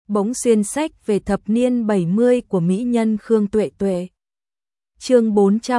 bỗng xuyên sách về thập niên 70 của mỹ nhân Khương Tuệ Tuệ. Chương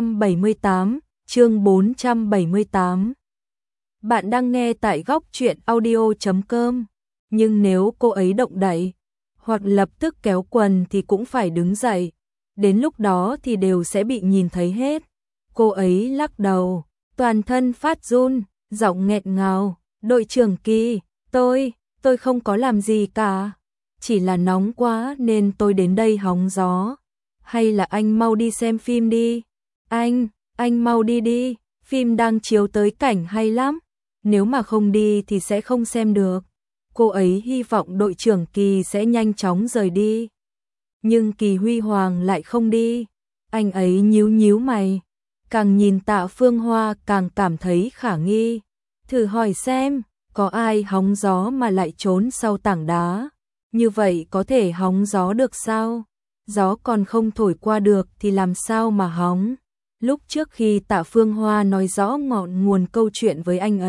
478. Bạn đang nghe tại góc truyện audio.com. Nhưng nếu cô ấy động đậy, hoặc lập tức kéo quần thì cũng phải đứng dậy. Đến lúc đó thì đều sẽ bị nhìn thấy hết. Cô ấy lắc đầu, toàn thân phát run, giọng nghẹn ngào. Đội trưởng Kỳ, tôi không có làm gì cả. Chỉ là nóng quá nên tôi đến đây hóng gió. Hay là anh mau đi xem phim đi. Anh mau đi, phim đang chiếu tới cảnh hay lắm. Nếu mà không đi thì sẽ không xem được. Cô ấy hy vọng đội trưởng Kỳ sẽ nhanh chóng rời đi. Nhưng Kỳ Huy Hoàng lại không đi. Anh ấy nhíu mày. Càng nhìn Tạ Phương Hoa càng cảm thấy khả nghi. Thử hỏi xem, có ai hóng gió mà lại trốn sau tảng đá? Như vậy có thể hóng gió được sao? Gió còn không thổi qua được thì làm sao mà hóng? Lúc trước khi Tạ Phương Hoa nói rõ ngọn nguồn câu chuyện với anh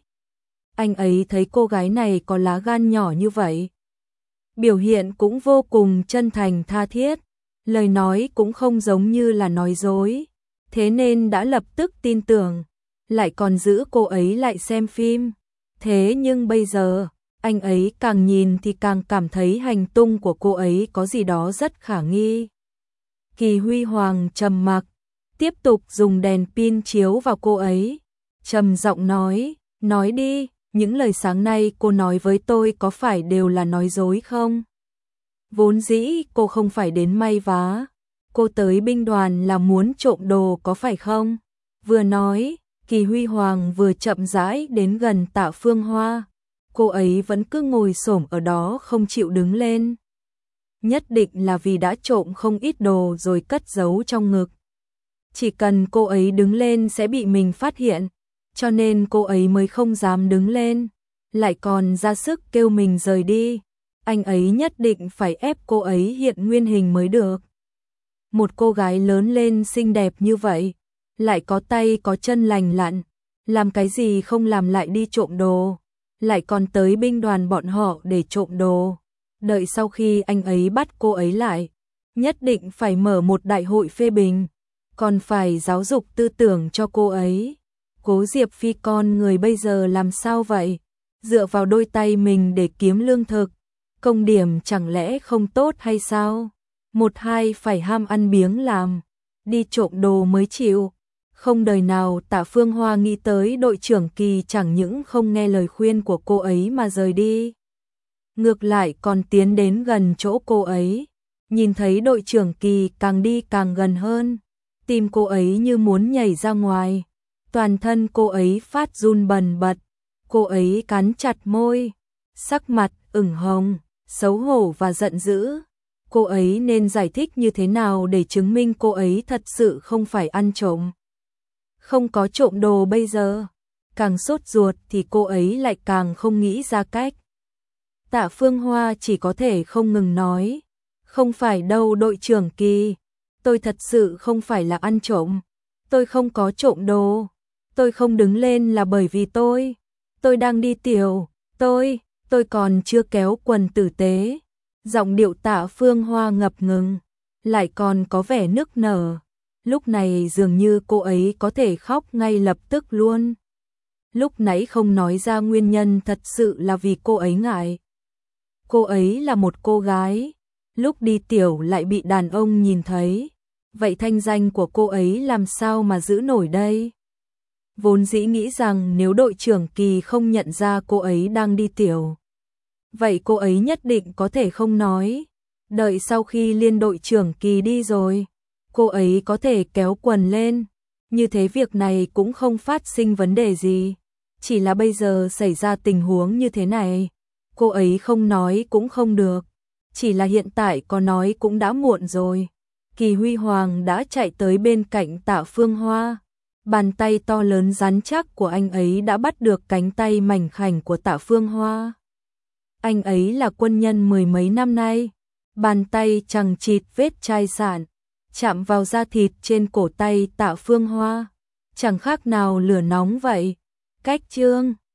ấy thấy cô gái này có lá gan nhỏ như vậy. Biểu hiện cũng vô cùng chân thành tha thiết, lời nói cũng không giống như là nói dối, thế nên đã lập tức tin tưởng, lại còn giữ cô ấy lại xem phim. Thế nhưng bây giờ, anh ấy càng nhìn thì càng cảm thấy hành tung của cô ấy có gì đó rất khả nghi. Kỳ Huy Hoàng trầm mặc, tiếp tục dùng đèn pin chiếu vào cô ấy, trầm giọng nói đi, những lời sáng nay cô nói với tôi có phải đều là nói dối không? Vốn dĩ cô không phải đến may vá, cô tới binh đoàn là muốn trộm đồ có phải không? Vừa nói, Kỳ Huy Hoàng vừa chậm rãi đến gần Tạ Phương Hoa, cô ấy vẫn cứ ngồi xổm ở đó không chịu đứng lên. Nhất định là vì đã trộm không ít đồ rồi cất giấu trong ngực. Chỉ cần cô ấy đứng lên sẽ bị mình phát hiện, cho nên cô ấy mới không dám đứng lên, lại còn ra sức kêu mình rời đi. Anh ấy nhất định phải ép cô ấy hiện nguyên hình mới được. Một cô gái lớn lên xinh đẹp như vậy, lại có tay có chân lành lặn, làm cái gì không làm lại đi trộm đồ, lại còn tới binh đoàn bọn họ để trộm đồ. Đợi sau khi anh ấy bắt cô ấy lại, nhất định phải mở một đại hội phê bình, còn phải giáo dục tư tưởng cho cô ấy. Cố Diệp Phi con người bây giờ làm sao vậy? Dựa vào đôi tay mình để kiếm lương thực, công điểm chẳng lẽ không tốt hay sao? Một hai phải ham ăn biếng làm, đi trộm đồ mới chịu. Không đời nào Tạ Phương Hoa nghĩ tới đội trưởng Kỳ chẳng những không nghe lời khuyên của cô ấy mà rời đi. Ngược lại còn tiến đến gần chỗ cô ấy, nhìn thấy đội trưởng Kỳ càng đi càng gần hơn, tim cô ấy như muốn nhảy ra ngoài, toàn thân cô ấy phát run bần bật, cô ấy cắn chặt môi, sắc mặt ửng hồng, xấu hổ và giận dữ. Cô ấy nên giải thích như thế nào để chứng minh cô ấy thật sự không phải ăn trộm, không có trộm đồ bây giờ? Càng sốt ruột thì cô ấy lại càng không nghĩ ra cách. Tạ Phương Hoa chỉ có thể không ngừng nói, không phải đâu đội trưởng Kỳ, tôi thật sự không phải là ăn trộm, tôi không có trộm đồ, tôi không đứng lên là bởi vì tôi đang đi tiểu, tôi còn chưa kéo quần tử tế. Giọng điệu Tạ Phương Hoa ngập ngừng, lại còn có vẻ nức nở, lúc này dường như cô ấy có thể khóc ngay lập tức luôn. Lúc nãy không nói ra nguyên nhân thật sự là vì cô ấy ngại. Cô ấy là một cô gái, lúc đi tiểu lại bị đàn ông nhìn thấy, vậy thanh danh của cô ấy làm sao mà giữ nổi đây? Vốn dĩ nghĩ rằng nếu đội trưởng Kỳ không nhận ra cô ấy đang đi tiểu, vậy cô ấy nhất định có thể không nói. Đợi sau khi liên đội trưởng Kỳ đi rồi, cô ấy có thể kéo quần lên, như thế việc này cũng không phát sinh vấn đề gì. Chỉ là bây giờ xảy ra tình huống như thế này, cô ấy không nói cũng không được. Chỉ là hiện tại có nói cũng đã muộn rồi. Kỳ Huy Hoàng đã chạy tới bên cạnh Tạ Phương Hoa. Bàn tay to lớn rắn chắc của anh ấy đã bắt được cánh tay mảnh khảnh của Tạ Phương Hoa. Anh ấy là quân nhân mười mấy năm nay, bàn tay chằng chịt vết chai sạn, chạm vào da thịt trên cổ tay Tạ Phương Hoa, chẳng khác nào lửa nóng vậy. Cách chương